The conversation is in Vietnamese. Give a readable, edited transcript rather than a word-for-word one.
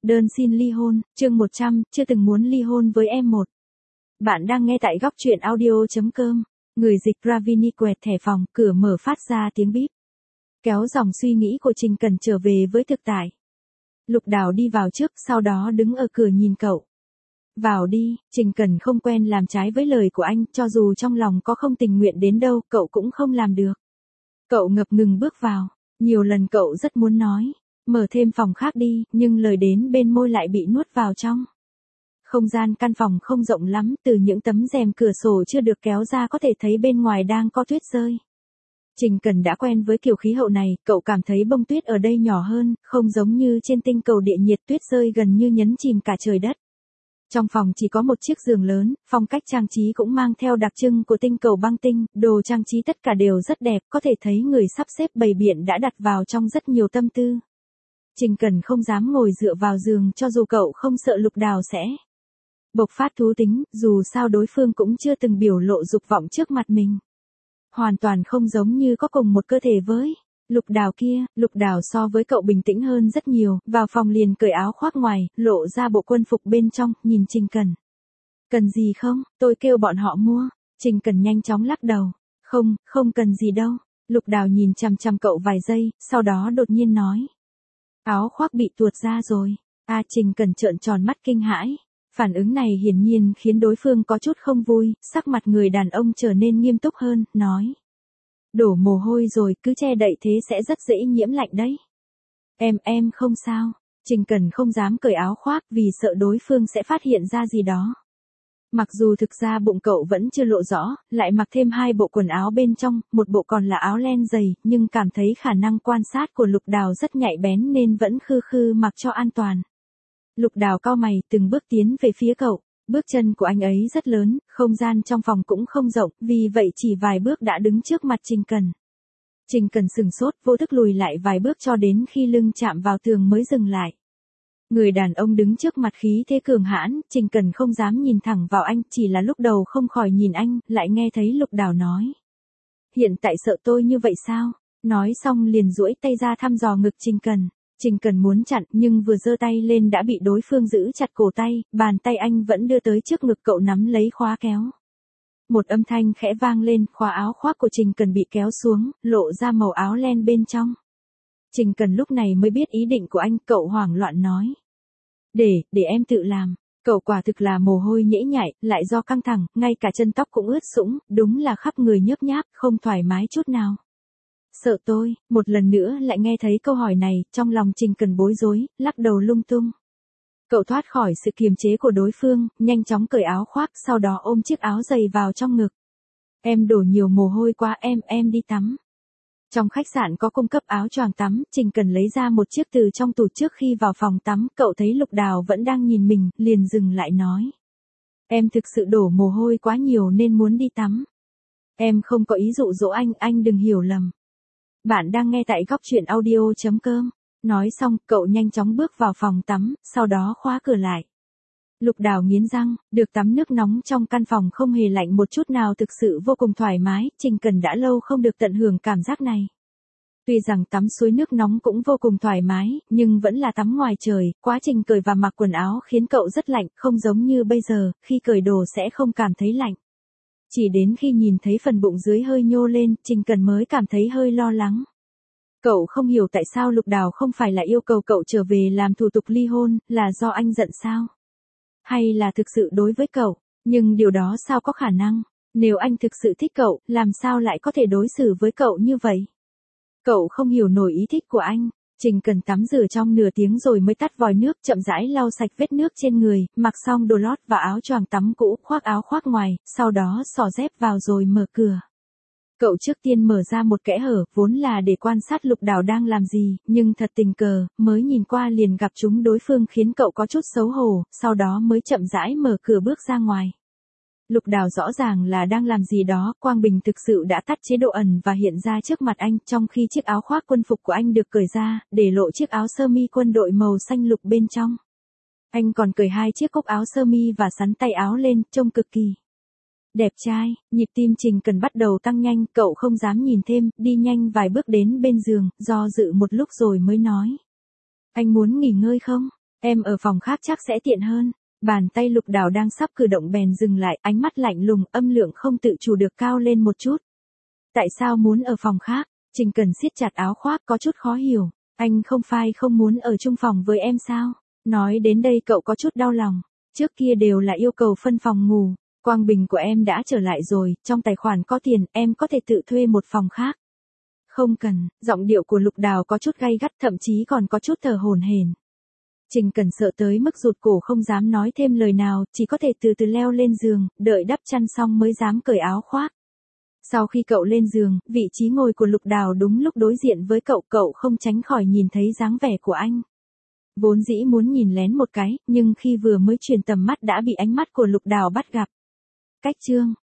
Đơn xin ly hôn, chương 100, chưa từng muốn ly hôn với em một. Bạn đang nghe tại góc truyện audio.com. Người dịch Ravini quẹt thẻ phòng, cửa mở phát ra tiếng bíp. Kéo dòng suy nghĩ của Trình Cần trở về với thực tại. Lục Đào đi vào trước, sau đó đứng ở cửa nhìn cậu. Vào đi, Trình Cần không quen làm trái với lời của anh, cho dù trong lòng có không tình nguyện đến đâu, cậu cũng không làm được. Cậu ngập ngừng bước vào, nhiều lần cậu rất muốn nói, mở thêm phòng khác đi, nhưng lời đến bên môi lại bị nuốt vào trong. Không gian căn phòng không rộng lắm, từ những tấm rèm cửa sổ chưa được kéo ra có thể thấy bên ngoài đang có tuyết rơi. Trình Cần đã quen với kiểu khí hậu này, cậu cảm thấy bông tuyết ở đây nhỏ hơn, không giống như trên tinh cầu địa nhiệt tuyết rơi gần như nhấn chìm cả trời đất. Trong phòng chỉ có một chiếc giường lớn, phong cách trang trí cũng mang theo đặc trưng của tinh cầu băng tinh, đồ trang trí tất cả đều rất đẹp, có thể thấy người sắp xếp bày biện đã đặt vào trong rất nhiều tâm tư. Trình Cần không dám ngồi dựa vào giường cho dù cậu không sợ Lục Đào sẽ bộc phát thú tính, dù sao đối phương cũng chưa từng biểu lộ dục vọng trước mặt mình. Hoàn toàn không giống như có cùng một cơ thể với Lục Đào kia. Lục Đào so với cậu bình tĩnh hơn rất nhiều, vào phòng liền cởi áo khoác ngoài, lộ ra bộ quân phục bên trong, nhìn Trình Cần. Cần gì không, tôi kêu bọn họ mua. Trình Cần nhanh chóng lắc đầu. Không cần gì đâu. Lục Đào nhìn chằm chằm cậu vài giây, sau đó đột nhiên nói. Áo khoác bị tuột ra rồi. Trình Cần trợn tròn mắt kinh hãi. Phản ứng này hiển nhiên khiến đối phương có chút không vui, sắc mặt người đàn ông trở nên nghiêm túc hơn, nói. Đổ mồ hôi rồi, cứ che đậy thế sẽ rất dễ nhiễm lạnh đấy. Em không sao. Trình Cần không dám cởi áo khoác vì sợ đối phương sẽ phát hiện ra gì đó. Mặc dù thực ra bụng cậu vẫn chưa lộ rõ, lại mặc thêm 2 bộ quần áo bên trong, một bộ còn là áo len dày, nhưng cảm thấy khả năng quan sát của Lục Đào rất nhạy bén nên vẫn khư mặc cho an toàn. Lục Đào cau mày, từng bước tiến về phía cậu. Bước chân của anh ấy rất lớn, không gian trong phòng cũng không rộng, vì vậy chỉ vài bước đã đứng trước mặt Trình Cần. Trình Cần sừng sốt, vô thức lùi lại vài bước cho đến khi lưng chạm vào tường mới dừng lại. Người đàn ông đứng trước mặt khí thế cường hãn, Trình Cần không dám nhìn thẳng vào anh, chỉ là lúc đầu không khỏi nhìn anh, lại nghe thấy Lục Đào nói. Hiện tại sợ tôi như vậy sao? Nói xong liền duỗi tay ra thăm dò ngực Trình Cần. Trình Cần muốn chặn nhưng vừa giơ tay lên đã bị đối phương giữ chặt cổ tay, bàn tay anh vẫn đưa tới trước ngực cậu nắm lấy khóa kéo. Một âm thanh khẽ vang lên, khóa áo khoác của Trình Cần bị kéo xuống, lộ ra màu áo len bên trong. Trình Cần lúc này mới biết ý định của anh, cậu hoảng loạn nói. Để em tự làm. Cậu quả thực là mồ hôi nhễ nhại, lại do căng thẳng, ngay cả chân tóc cũng ướt sũng, đúng là khắp người nhớp nháp, không thoải mái chút nào. Sợ tôi, một lần nữa lại nghe thấy câu hỏi này, trong lòng Trình Cần bối rối, lắc đầu lung tung. Cậu thoát khỏi sự kiềm chế của đối phương, nhanh chóng cởi áo khoác, sau đó ôm chiếc áo dày vào trong ngực. Em đổ nhiều mồ hôi quá, em đi tắm. Trong khách sạn có cung cấp áo choàng tắm, Trình Cần lấy ra một chiếc từ trong tủ trước khi vào phòng tắm, cậu thấy Lục Đào vẫn đang nhìn mình, liền dừng lại nói. Em thực sự đổ mồ hôi quá nhiều nên muốn đi tắm. Em không có ý dụ dỗ anh đừng hiểu lầm. Bạn đang nghe tại góc truyện audio.com. Nói xong, cậu nhanh chóng bước vào phòng tắm, sau đó khóa cửa lại. Lục Đào nghiến răng, được tắm nước nóng trong căn phòng không hề lạnh một chút nào thực sự vô cùng thoải mái, Trình Cần đã lâu không được tận hưởng cảm giác này. Tuy rằng tắm suối nước nóng cũng vô cùng thoải mái, nhưng vẫn là tắm ngoài trời, quá trình cởi và mặc quần áo khiến cậu rất lạnh, không giống như bây giờ, khi cởi đồ sẽ không cảm thấy lạnh. Chỉ đến khi nhìn thấy phần bụng dưới hơi nhô lên, Trình Cần mới cảm thấy hơi lo lắng. Cậu không hiểu tại sao Lục Đào không phải là yêu cầu cậu trở về làm thủ tục ly hôn, là do anh giận sao? Hay là thực sự đối với cậu? Nhưng điều đó sao có khả năng? Nếu anh thực sự thích cậu, làm sao lại có thể đối xử với cậu như vậy? Cậu không hiểu nổi ý thích của anh. Trình Cần tắm rửa trong nửa tiếng rồi mới tắt vòi nước, chậm rãi lau sạch vết nước trên người, mặc xong đồ lót và áo choàng tắm cũ, khoác áo khoác ngoài, sau đó xỏ dép vào rồi mở cửa. Cậu trước tiên mở ra một kẽ hở, vốn là để quan sát Lục Đào đang làm gì, nhưng thật tình cờ, mới nhìn qua liền gặp chúng đối phương khiến cậu có chút xấu hổ, sau đó mới chậm rãi mở cửa bước ra ngoài. Lục Đào rõ ràng là đang làm gì đó, quang bình thực sự đã tắt chế độ ẩn và hiện ra trước mặt anh, trong khi chiếc áo khoác quân phục của anh được cởi ra, để lộ chiếc áo sơ mi quân đội màu xanh lục bên trong. Anh còn cởi 2 chiếc cúc áo sơ mi và xắn tay áo lên, trông cực kỳ đẹp trai. Nhịp tim Trình Cần bắt đầu tăng nhanh, cậu không dám nhìn thêm, đi nhanh vài bước đến bên giường, do dự một lúc rồi mới nói. Anh muốn nghỉ ngơi không? Em ở phòng khác chắc sẽ tiện hơn. Bàn tay Lục Đào đang sắp cử động bèn dừng lại, ánh mắt lạnh lùng, âm lượng không tự chủ được cao lên một chút. Tại sao muốn ở phòng khác? Trình Cần siết chặt áo khoác có chút khó hiểu. Anh không phải không muốn ở chung phòng với em sao? Nói đến đây cậu có chút đau lòng. Trước kia đều là yêu cầu phân phòng ngủ. Quang bình của em đã trở lại rồi, trong tài khoản có tiền, em có thể tự thuê một phòng khác. Không cần, giọng điệu của Lục Đào có chút gay gắt, thậm chí còn có chút thở hổn hển. Trình Cần sợ tới mức rụt cổ không dám nói thêm lời nào, chỉ có thể từ từ leo lên giường, đợi đắp chăn xong mới dám cởi áo khoác. Sau khi cậu lên giường, vị trí ngồi của Lục Đào đúng lúc đối diện với cậu, cậu không tránh khỏi nhìn thấy dáng vẻ của anh. Vốn dĩ muốn nhìn lén một cái, nhưng khi vừa mới chuyển tầm mắt đã bị ánh mắt của Lục Đào bắt gặp. Cách chương